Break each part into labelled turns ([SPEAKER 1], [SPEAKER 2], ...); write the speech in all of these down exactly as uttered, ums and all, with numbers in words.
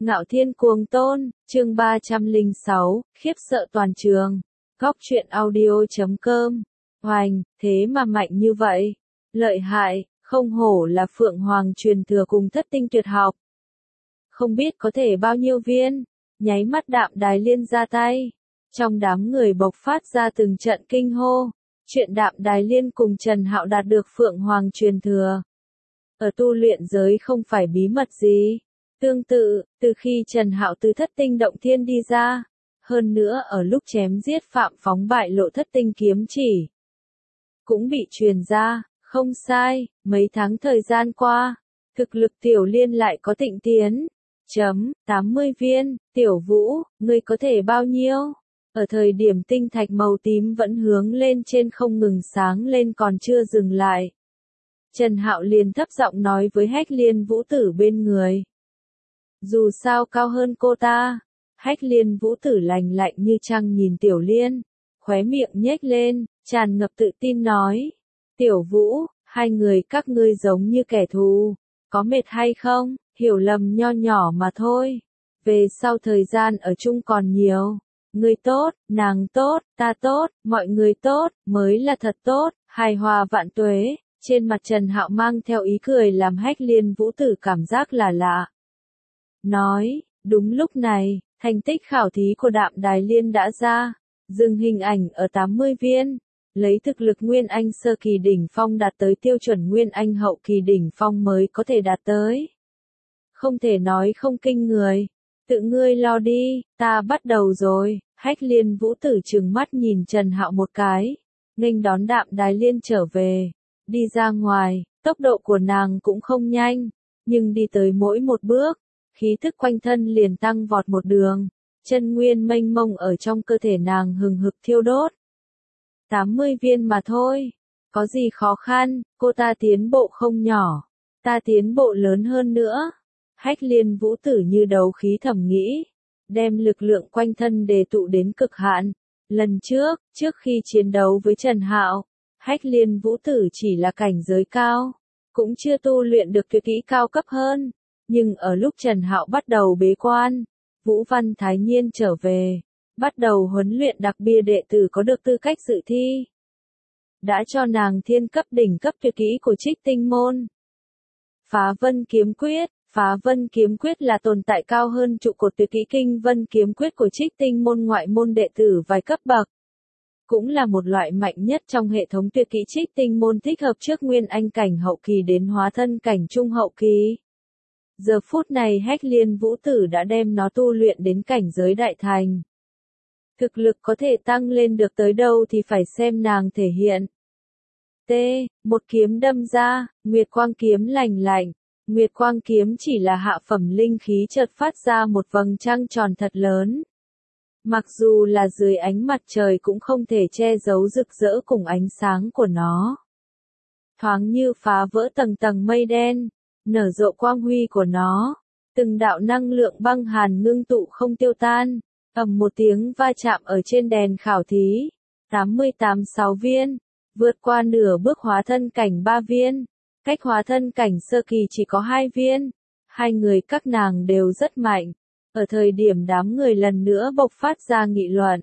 [SPEAKER 1] Ngạo Thiên Cuồng Tôn, chương ba trăm lẻ sáu, khiếp sợ toàn trường. Góc truyện audio chấm com. Hoành, thế mà mạnh như vậy. Lợi hại, không hổ là Phượng Hoàng truyền thừa cùng thất tinh tuyệt học. Không biết có thể bao nhiêu viên, nháy mắt Đạm Đài Liên ra tay. Trong đám người bộc phát ra từng trận kinh hô. Chuyện Đạm Đài Liên cùng Trần Hạo đạt được Phượng Hoàng truyền thừa. Ở tu luyện giới không phải bí mật gì. Tương tự, từ khi Trần Hạo từ thất tinh động thiên đi ra, hơn nữa ở lúc chém giết Phạm Phóng bại lộ thất tinh kiếm chỉ, cũng bị truyền ra, không sai, mấy tháng thời gian qua, thực lực Tiểu Liên lại có tịnh tiến. Chấm, tám mươi viên, Tiểu Vũ, ngươi có thể bao nhiêu? Ở thời điểm tinh thạch màu tím vẫn hướng lên trên không ngừng sáng lên còn chưa dừng lại. Trần Hạo liền thấp giọng nói với Hách Liên Vũ Tử bên người. Dù sao cao hơn cô ta, Hách Liên Vũ Tử lành lạnh như trăng nhìn Tiểu Liên, khóe miệng nhếch lên, tràn ngập tự tin nói. Tiểu Vũ, hai người các ngươi giống như kẻ thù, có mệt hay không, hiểu lầm nho nhỏ mà thôi. Về sau thời gian ở chung còn nhiều, ngươi tốt, nàng tốt, ta tốt, mọi người tốt, mới là thật tốt, hài hòa vạn tuế. Trên mặt Trần Hạo mang theo ý cười làm Hách Liên Vũ Tử cảm giác là lạ. Nói, đúng lúc này, thành tích khảo thí của Đạm Đài Liên đã ra, dừng hình ảnh ở tám mươi viên, lấy thực lực Nguyên Anh sơ kỳ đỉnh phong đạt tới tiêu chuẩn Nguyên Anh hậu kỳ đỉnh phong mới có thể đạt tới. Không thể nói không kinh người, tự ngươi lo đi, ta bắt đầu rồi. Hách Liên Vũ Tử trừng mắt nhìn Trần Hạo một cái, nghênh đón Đạm Đài Liên trở về, đi ra ngoài, tốc độ của nàng cũng không nhanh, nhưng đi tới mỗi một bước, khí thức quanh thân liền tăng vọt một đường, chân nguyên mênh mông ở trong cơ thể nàng hừng hực thiêu đốt. tám mươi viên mà thôi, có gì khó khăn, cô ta tiến bộ không nhỏ, ta tiến bộ lớn hơn nữa. Hách Liên Vũ Tử như đấu khí thầm nghĩ, đem lực lượng quanh thân đề tụ đến cực hạn. Lần trước, trước khi chiến đấu với Trần Hạo, Hách Liên Vũ Tử chỉ là cảnh giới cao, cũng chưa tu luyện được tuyệt kỹ cao cấp hơn. Nhưng ở lúc Trần Hạo bắt đầu bế quan, Vũ Văn Thái Nhiên trở về, bắt đầu huấn luyện đặc biệt đệ tử có được tư cách dự thi. Đã cho nàng thiên cấp đỉnh cấp tuyệt kỹ của Trích Tinh môn. Phá Vân Kiếm Quyết. Phá Vân Kiếm Quyết là tồn tại cao hơn trụ cột tuyệt kỹ Kinh Vân Kiếm Quyết của Trích Tinh môn ngoại môn đệ tử vài cấp bậc. Cũng là một loại mạnh nhất trong hệ thống tuyệt kỹ Trích Tinh môn, thích hợp trước Nguyên Anh cảnh hậu kỳ đến hóa thân cảnh trung hậu kỳ. Giờ phút này Hách Liên Vũ Tử đã đem nó tu luyện đến cảnh giới đại thành. Thực lực có thể tăng lên được tới đâu thì phải xem nàng thể hiện. T. Một kiếm đâm ra, Nguyệt Quang kiếm lành lạnh. Nguyệt Quang kiếm chỉ là hạ phẩm linh khí chợt phát ra một vầng trăng tròn thật lớn. Mặc dù là dưới ánh mặt trời cũng không thể che giấu rực rỡ cùng ánh sáng của nó. Thoáng như phá vỡ tầng tầng mây đen, nở rộ quang huy của nó. Từng đạo năng lượng băng hàn ngưng tụ không tiêu tan, ầm một tiếng va chạm ở trên đèn khảo thí. tám mươi tám sáu viên, vượt qua nửa bước hóa thân cảnh ba viên. Cách hóa thân cảnh sơ kỳ chỉ có hai viên, hai người các nàng đều rất mạnh. Ở thời điểm đám người lần nữa bộc phát ra nghị luận.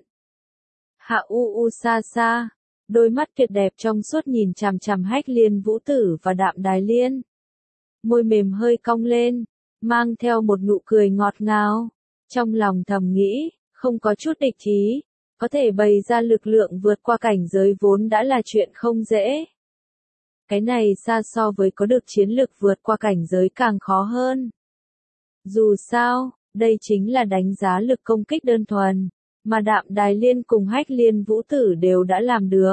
[SPEAKER 1] Hạ U U xa xa, đôi mắt tuyệt đẹp trong suốt nhìn chằm chằm Hách Liên Vũ Tử và Đạm Đài Liên. Môi mềm hơi cong lên, mang theo một nụ cười ngọt ngào. Trong lòng thầm nghĩ, không có chút địch ý, có thể bày ra lực lượng vượt qua cảnh giới vốn đã là chuyện không dễ. Cái này xa so với có được chiến lực vượt qua cảnh giới càng khó hơn. Dù sao, đây chính là đánh giá lực công kích đơn thuần, mà Đạm Đài Liên cùng Hách Liên Vũ Tử đều đã làm được.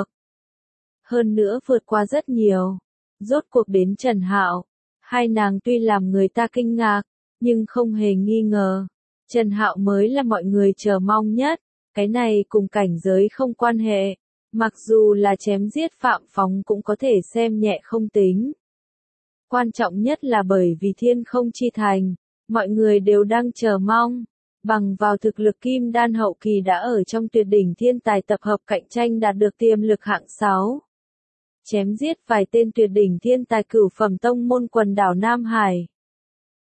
[SPEAKER 1] Hơn nữa vượt qua rất nhiều. Rốt cuộc đến Trần Hạo, hai nàng tuy làm người ta kinh ngạc, nhưng không hề nghi ngờ. Trần Hạo mới là mọi người chờ mong nhất, cái này cùng cảnh giới không quan hệ. Mặc dù là chém giết Phạm Phóng cũng có thể xem nhẹ không tính. Quan trọng nhất là bởi vì thiên không chi thành, mọi người đều đang chờ mong. Bằng vào thực lực kim đan hậu kỳ đã ở trong tuyệt đỉnh thiên tài tập hợp cạnh tranh đạt được tiềm lực hạng sáu. Chém giết vài tên tuyệt đỉnh thiên tài cửu phẩm tông môn quần đảo Nam Hải.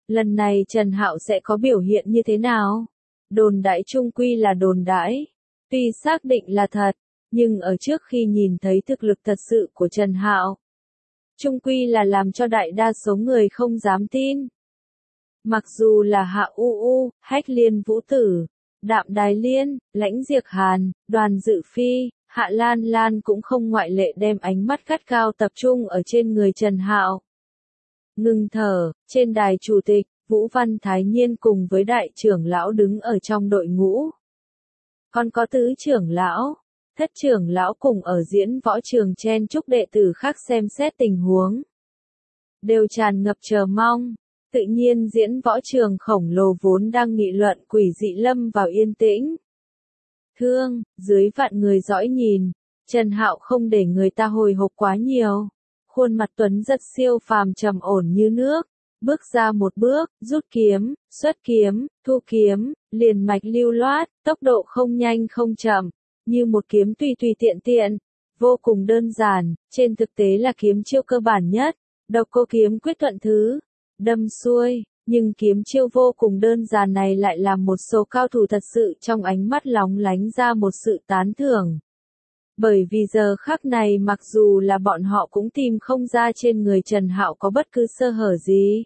[SPEAKER 1] Lần này Trần Hạo sẽ có biểu hiện như thế nào? Đồn đãi chung quy là đồn đãi. Tuy xác định là thật, nhưng ở trước khi nhìn thấy thực lực thật sự của Trần Hạo, chung quy là làm cho đại đa số người không dám tin. Mặc dù là Hạ U U, Hách Liên Vũ Tử, Đạm Đài Liên, Lãnh Diệc Hàn, Đoàn Dự Phi, Hạ Lan Lan cũng không ngoại lệ đem ánh mắt gắt cao tập trung ở trên người Trần Hạo. Ngừng thở, trên đài chủ tịch, Vũ Văn Thái Nhiên cùng với đại trưởng lão đứng ở trong đội ngũ. Còn có tứ trưởng lão, thất trưởng lão cùng ở diễn võ trường chen chúc đệ tử khác xem xét tình huống. Đều tràn ngập chờ mong. Tự nhiên diễn võ trường khổng lồ vốn đang nghị luận quỷ dị lâm vào yên tĩnh. Thương, dưới vạn người dõi nhìn, Trần Hạo không để người ta hồi hộp quá nhiều. Khuôn mặt Tuấn rất siêu phàm trầm ổn như nước, bước ra một bước, rút kiếm, xuất kiếm, thu kiếm, liền mạch lưu loát, tốc độ không nhanh không chậm, như một kiếm tùy tùy tiện tiện, vô cùng đơn giản, trên thực tế là kiếm chiêu cơ bản nhất, độc cô kiếm quyết thuận thứ, đâm xuôi, nhưng kiếm chiêu vô cùng đơn giản này lại làm một số cao thủ thật sự trong ánh mắt lóng lánh ra một sự tán thưởng. Bởi vì giờ khắc này mặc dù là bọn họ cũng tìm không ra trên người Trần Hạo có bất cứ sơ hở gì.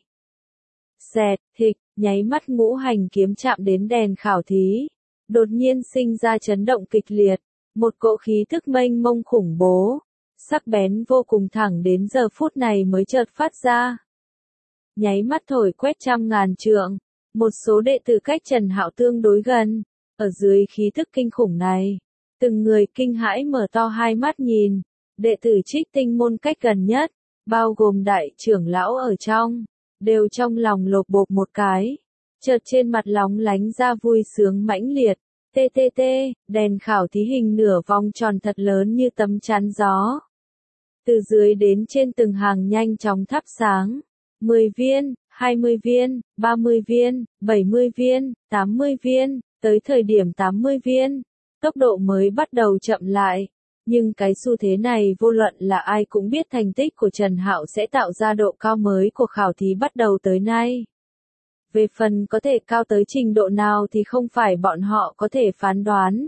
[SPEAKER 1] Xẹt, thịch, nháy mắt ngũ hành kiếm chạm đến đèn khảo thí. Đột nhiên sinh ra chấn động kịch liệt, một cỗ khí thức mênh mông khủng bố, sắc bén vô cùng thẳng đến giờ phút này mới chợt phát ra. Nháy mắt thổi quét trăm ngàn trượng, một số đệ tử cách Trần Hạo tương đối gần, ở dưới khí thức kinh khủng này. Từng người kinh hãi mở to hai mắt nhìn, đệ tử Trích Tinh môn cách gần nhất, bao gồm đại trưởng lão ở trong, đều trong lòng lột bột một cái, chợt trên mặt lóng lánh ra vui sướng mãnh liệt, tê tê tê, đèn khảo thí hình nửa vòng tròn thật lớn như tấm chắn gió. Từ dưới đến trên từng hàng nhanh chóng thắp sáng, mười viên, hai mươi viên, ba mươi viên, bảy mươi viên, tám mươi viên, tới thời điểm tám mươi viên. Tốc độ mới bắt đầu chậm lại, nhưng cái xu thế này vô luận là ai cũng biết thành tích của Trần Hạo sẽ tạo ra độ cao mới của khảo thí bắt đầu tới nay. Về phần có thể cao tới trình độ nào thì không phải bọn họ có thể phán đoán.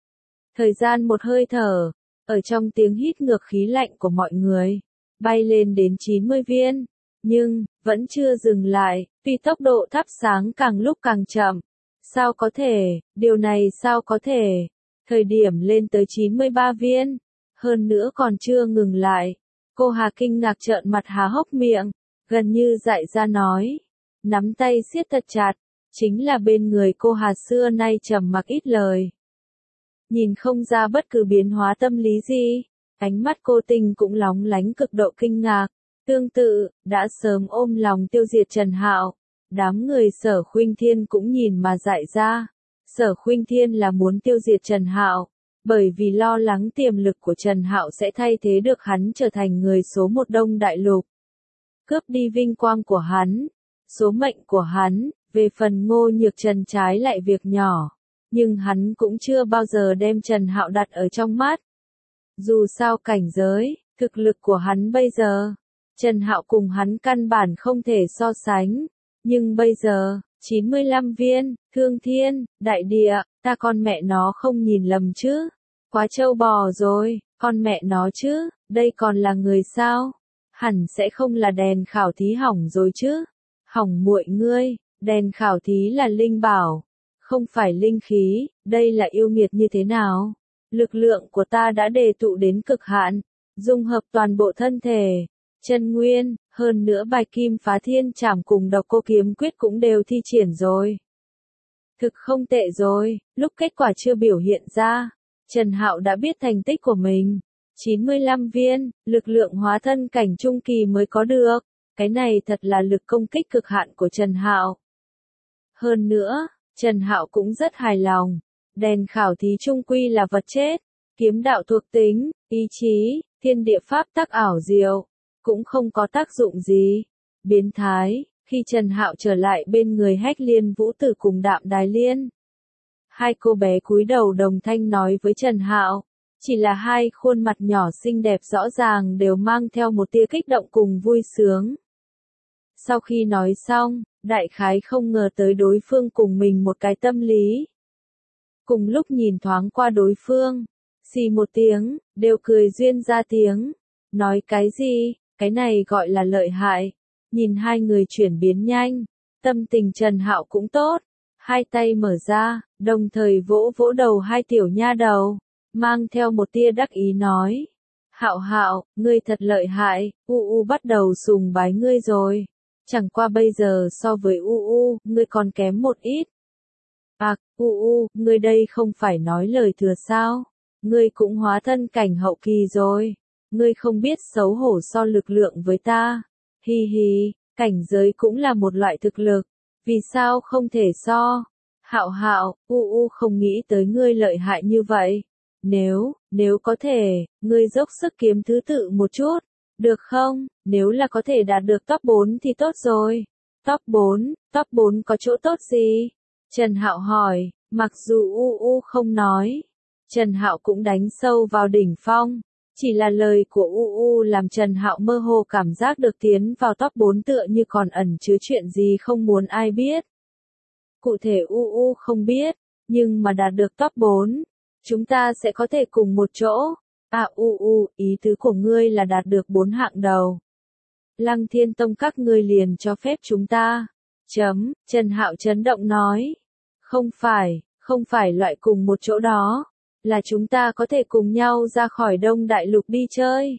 [SPEAKER 1] Thời gian một hơi thở, ở trong tiếng hít ngược khí lạnh của mọi người, bay lên đến chín mươi viên, nhưng, vẫn chưa dừng lại, tuy tốc độ thắp sáng càng lúc càng chậm. Sao có thể, điều này sao có thể? Thời điểm lên tới chín mươi ba viên, hơn nữa còn chưa ngừng lại. Cô Hà kinh ngạc trợn mặt há hốc miệng, gần như dại ra nói, nắm tay siết thật chặt, chính là bên người cô Hà xưa nay trầm mặc ít lời. Nhìn không ra bất cứ biến hóa tâm lý gì, ánh mắt cô Tình cũng lóng lánh cực độ kinh ngạc, tương tự, đã sớm ôm lòng tiêu diệt Trần Hạo. Đám người Sở Khuynh Thiên cũng nhìn mà dại ra. Sở Khuynh Thiên là muốn tiêu diệt Trần Hạo, bởi vì lo lắng tiềm lực của Trần Hạo sẽ thay thế được hắn trở thành người số một Đông Đại Lục. Cướp đi vinh quang của hắn, số mệnh của hắn, về phần Ngô Nhược Trần trái lại việc nhỏ, nhưng hắn cũng chưa bao giờ đem Trần Hạo đặt ở trong mắt. Dù sao cảnh giới, thực lực của hắn bây giờ, Trần Hạo cùng hắn căn bản không thể so sánh. Nhưng bây giờ, chín mươi lăm viên, Thương Thiên, Đại Địa, ta con mẹ nó không nhìn lầm chứ? Quá trâu bò rồi, con mẹ nó chứ, đây còn là người sao? Hẳn sẽ không là đèn khảo thí hỏng rồi chứ? Hỏng muội ngươi, đèn khảo thí là linh bảo, không phải linh khí, đây là yêu nghiệt như thế nào? Lực lượng của ta đã đề tụ đến cực hạn, dung hợp toàn bộ thân thể, chân nguyên, hơn nữa bài kim phá thiên trảm cùng độc cô kiếm quyết cũng đều thi triển rồi. Thực không tệ rồi, lúc kết quả chưa biểu hiện ra, Trần Hạo đã biết thành tích của mình. chín mươi lăm viên, lực lượng hóa thân cảnh trung kỳ mới có được, cái này thật là lực công kích cực hạn của Trần Hạo. Hơn nữa, Trần Hạo cũng rất hài lòng, đèn khảo thí trung quy là vật chết, kiếm đạo thuộc tính, ý chí, thiên địa pháp tắc ảo diệu, cũng không có tác dụng gì. Biến thái, khi Trần Hạo trở lại bên người Hách Liên Vũ Tử cùng Đạm Đài Liên. Hai cô bé cúi đầu đồng thanh nói với Trần Hạo, chỉ là hai khuôn mặt nhỏ xinh đẹp rõ ràng đều mang theo một tia kích động cùng vui sướng. Sau khi nói xong, Đại khái không ngờ tới đối phương cùng mình một cái tâm lý. Cùng lúc nhìn thoáng qua đối phương, xì một tiếng, đều cười duyên ra tiếng. Nói cái gì, cái này gọi là lợi hại. Nhìn hai người chuyển biến nhanh, tâm tình Trần Hạo cũng tốt. Hai tay mở ra, đồng thời vỗ vỗ đầu hai tiểu nha đầu, mang theo một tia đắc ý nói. Hạo Hạo, ngươi thật lợi hại, U U bắt đầu sùng bái ngươi rồi. Chẳng qua bây giờ so với U U, ngươi còn kém một ít. À, U U, ngươi đây không phải nói lời thừa sao? Ngươi cũng hóa thân cảnh hậu kỳ rồi. Ngươi không biết xấu hổ so lực lượng với ta. Hi hi, cảnh giới cũng là một loại thực lực. Vì sao không thể so? Hạo Hạo, U U không nghĩ tới ngươi lợi hại như vậy. Nếu, nếu có thể, ngươi dốc sức kiếm thứ tự một chút. Được không? Nếu là có thể đạt được top bốn thì tốt rồi. Top bốn, top bốn có chỗ tốt gì? Trần Hạo hỏi, mặc dù U U không nói. Trần Hạo cũng đánh sâu vào đỉnh phong. Chỉ là lời của U U làm Trần Hạo mơ hồ cảm giác được tiến vào top bốn tựa như còn ẩn chứa chuyện gì không muốn ai biết. Cụ thể U U không biết, nhưng mà đạt được top bốn, chúng ta sẽ có thể cùng một chỗ. À U U, ý tứ của ngươi là đạt được bốn hạng đầu. Lăng Thiên Tông các ngươi liền cho phép chúng ta. Chấm, Trần Hạo chấn động nói. Không phải, không phải loại cùng một chỗ đó. Là chúng ta có thể cùng nhau ra khỏi Đông Đại Lục đi chơi.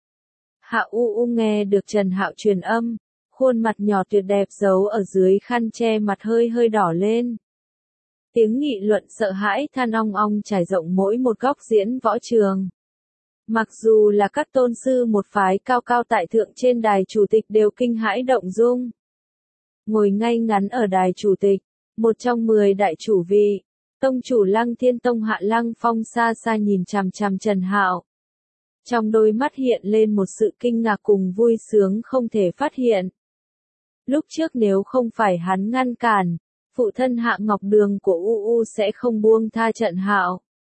[SPEAKER 1] Hạ U U nghe được Trần Hạo truyền âm, khuôn mặt nhỏ tuyệt đẹp giấu ở dưới khăn che mặt hơi hơi đỏ lên. Tiếng nghị luận sợ hãi than ong ong trải rộng mỗi một góc diễn võ trường. Mặc dù là các tôn sư một phái cao cao tại thượng trên đài chủ tịch đều kinh hãi động dung. Ngồi ngay ngắn ở đài chủ tịch, một trong mười đại chủ vị, tông chủ Lăng Thiên Tông Hạ Lăng Phong xa xa nhìn chằm chằm Trần Hạo. Trong đôi mắt hiện lên một sự kinh ngạc cùng vui sướng không thể phát hiện. Lúc trước nếu không phải hắn ngăn cản, phụ thân Hạ Ngọc Đường của U U sẽ không buông tha Trần Hạo.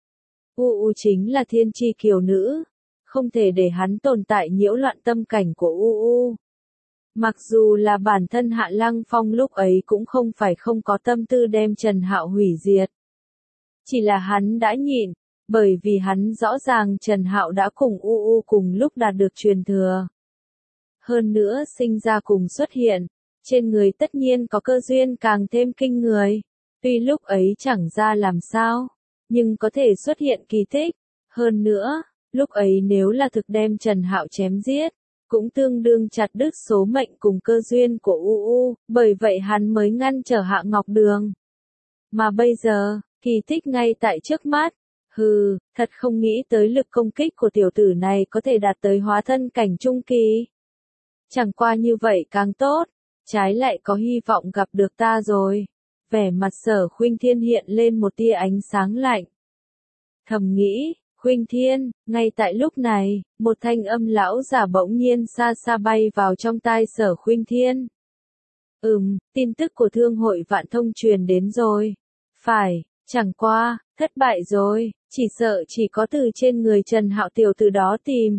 [SPEAKER 1] U U chính là thiên chi kiều nữ, không thể để hắn tồn tại nhiễu loạn tâm cảnh của U U. Mặc dù là bản thân Hạ Lăng Phong lúc ấy cũng không phải không có tâm tư đem Trần Hạo hủy diệt. Chỉ là hắn đã nhịn, bởi vì hắn rõ ràng Trần Hạo đã cùng U U cùng lúc đạt được truyền thừa. Hơn nữa sinh ra cùng xuất hiện, trên người tất nhiên có cơ duyên càng thêm kinh người. Tuy lúc ấy chẳng ra làm sao, nhưng có thể xuất hiện kỳ tích. Hơn nữa, lúc ấy nếu là thực đem Trần Hạo chém giết, cũng tương đương chặt đứt số mệnh cùng cơ duyên của U U, bởi vậy hắn mới ngăn trở Hạ Ngọc Đường. Mà bây giờ, kỳ tích ngay tại trước mắt. Hừ, thật không nghĩ tới lực công kích của tiểu tử này có thể đạt tới hóa thân cảnh trung kỳ. Chẳng qua như vậy càng tốt, trái lại có hy vọng gặp được ta rồi. Vẻ mặt Sở Khuynh Thiên hiện lên một tia ánh sáng lạnh. Thầm nghĩ, Khuynh Thiên, ngay tại lúc này, một thanh âm lão giả bỗng nhiên xa xa bay vào trong tai Sở Khuynh Thiên. Ừm, tin tức của thương hội Vạn Thông truyền đến rồi. Phải, chẳng qua, thất bại rồi, chỉ sợ chỉ có từ trên người Trần Hạo tiểu từ đó tìm.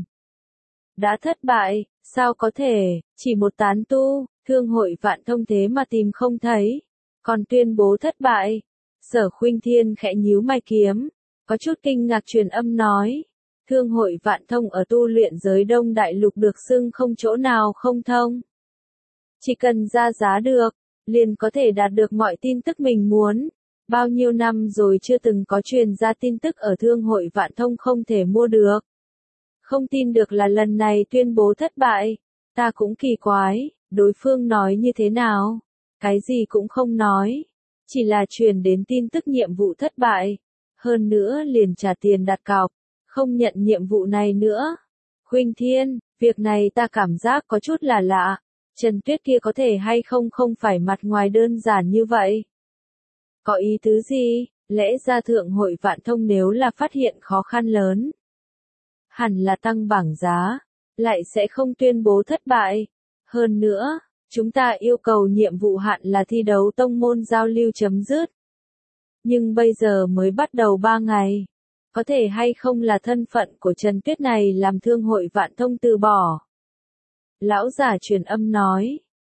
[SPEAKER 1] Đã thất bại, sao có thể, chỉ một tán tu, thương hội Vạn Thông thế mà tìm không thấy, còn tuyên bố thất bại. Sở Khuynh Thiên khẽ nhíu mày kiếm, có chút kinh ngạc truyền âm nói, thương hội Vạn Thông ở tu luyện giới Đông Đại Lục được xưng không chỗ nào không thông. Chỉ cần ra giá được, liền có thể đạt được mọi tin tức mình muốn. Bao nhiêu năm rồi chưa từng có truyền ra tin tức ở thương hội Vạn Thông không thể mua được. Không tin được là lần này tuyên bố thất bại. Ta cũng kỳ quái, đối phương nói như thế nào? Cái gì cũng không nói. Chỉ là truyền đến tin tức nhiệm vụ thất bại. Hơn nữa liền trả tiền đặt cọc. Không nhận nhiệm vụ này nữa. Khuynh Thiên, việc này ta cảm giác có chút là lạ. Trần Tuyết kia có thể hay không không phải mặt ngoài đơn giản như vậy. Có ý tứ gì? Lẽ ra thượng hội Vạn Thông nếu là phát hiện khó khăn lớn, hẳn là tăng bảng giá, lại sẽ không tuyên bố thất bại. Hơn nữa, chúng ta yêu cầu nhiệm vụ hạn là thi đấu tông môn giao lưu chấm dứt. Nhưng bây giờ mới bắt đầu ba ngày. Có thể hay không là thân phận của Trần Tuyết này làm thương hội Vạn Thông từ bỏ. Lão giả truyền âm nói.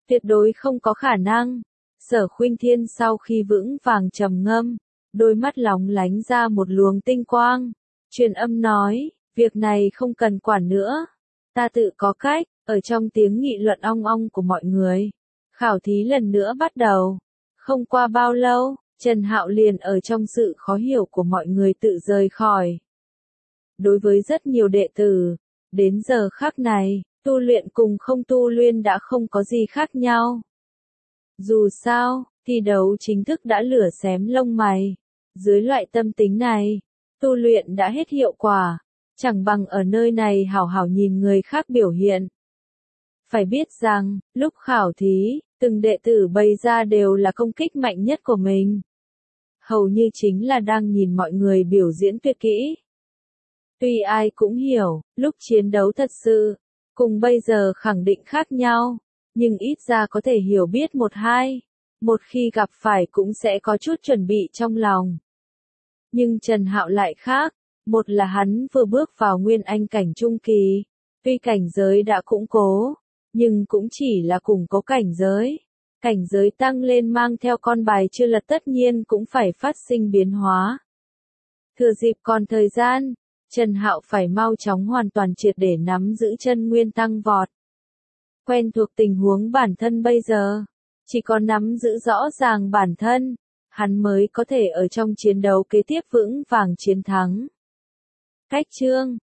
[SPEAKER 1] Tuyệt đối không có khả năng. Sở Khuynh Thiên sau khi vững vàng trầm ngâm, đôi mắt lóng lánh ra một luồng tinh quang. Truyền âm nói, việc này không cần quản nữa. Ta tự có cách. Ở trong tiếng nghị luận ong ong của mọi người, khảo thí lần nữa bắt đầu. Không qua bao lâu, Trần Hạo liền ở trong sự khó hiểu của mọi người tự rời khỏi. Đối với rất nhiều đệ tử, đến giờ khắc này, tu luyện cùng không tu luyện đã không có gì khác nhau. Dù sao, thi đấu chính thức đã lửa xém lông mày. Dưới loại tâm tính này, tu luyện đã hết hiệu quả, chẳng bằng ở nơi này hảo hảo nhìn người khác biểu hiện. Phải biết rằng, lúc khảo thí, từng đệ tử bày ra đều là công kích mạnh nhất của mình. Hầu như chính là đang nhìn mọi người biểu diễn tuyệt kỹ. Tuy ai cũng hiểu, lúc chiến đấu thật sự, cùng bây giờ khẳng định khác nhau, nhưng ít ra có thể hiểu biết một hai. Một khi gặp phải cũng sẽ có chút chuẩn bị trong lòng. Nhưng Trần Hạo lại khác, một là hắn vừa bước vào nguyên anh cảnh trung kỳ, tuy cảnh giới đã củng cố, nhưng cũng chỉ là củng cố cảnh giới. Cảnh giới tăng lên mang theo con bài chưa lật tất nhiên cũng phải phát sinh biến hóa. Thừa dịp còn thời gian, Trần Hạo phải mau chóng hoàn toàn triệt để nắm giữ chân nguyên tăng vọt. Quen thuộc tình huống bản thân bây giờ, chỉ có nắm giữ rõ ràng bản thân, hắn mới có thể ở trong chiến đấu kế tiếp vững vàng chiến thắng. Cách chương